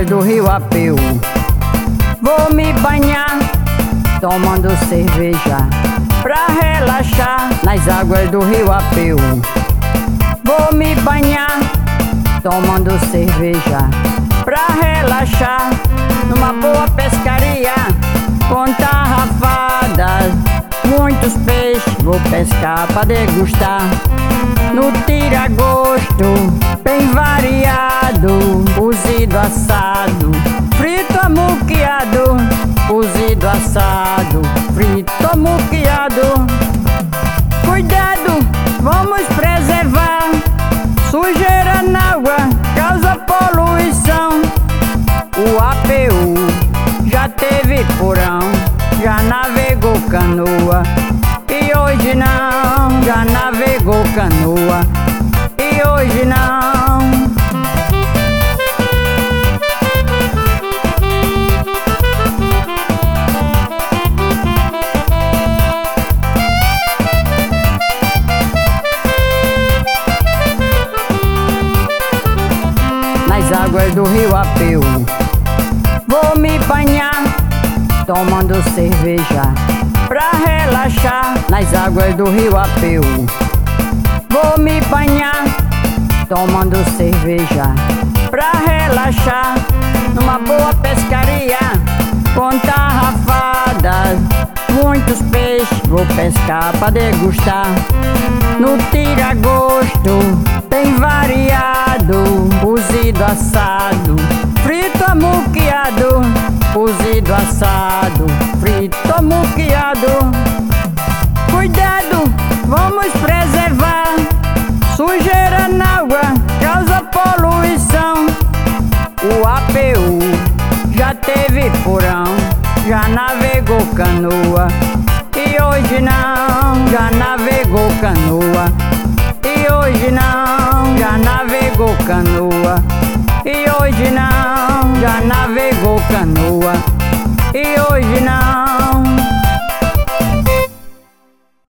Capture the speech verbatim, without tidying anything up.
águas do rio Apeu. Vou me banhar tomando cerveja pra relaxar nas águas do rio Apeu. Vou me banhar tomando cerveja pra relaxar numa boa pescaria com tarrafadas, muitos peixes vou pescar pra degustar. No tira-gosto bem variado, cozido, assado, frito, amuquiado, cozido, assado, frito, amuquiado. Cuidado, vamos preservar, sujeira na água causa poluição. O Apeu já teve porão, já navegou canoa, e hoje não, já navegou canoa, e hoje não. Nas águas do rio Apeu vou me banhar tomando cerveja pra relaxar. Nas águas do rio Apeu vou me banhar tomando cerveja pra relaxar numa boa pescaria com tarrafadas, muitos peixes vou pescar pra degustar. No tira-gosto bem variado, cozido, assado, frito, amuquiado, cozido, assado, frito, amuquiado. Cuidado, vamos preservar, sujeira na água causa poluição. O Apeu já teve porão, já navegou canoa, e hoje não, já navegou canoa, e hoje não, já navegou canoa, e hoje não, já navegou canoa, e hoje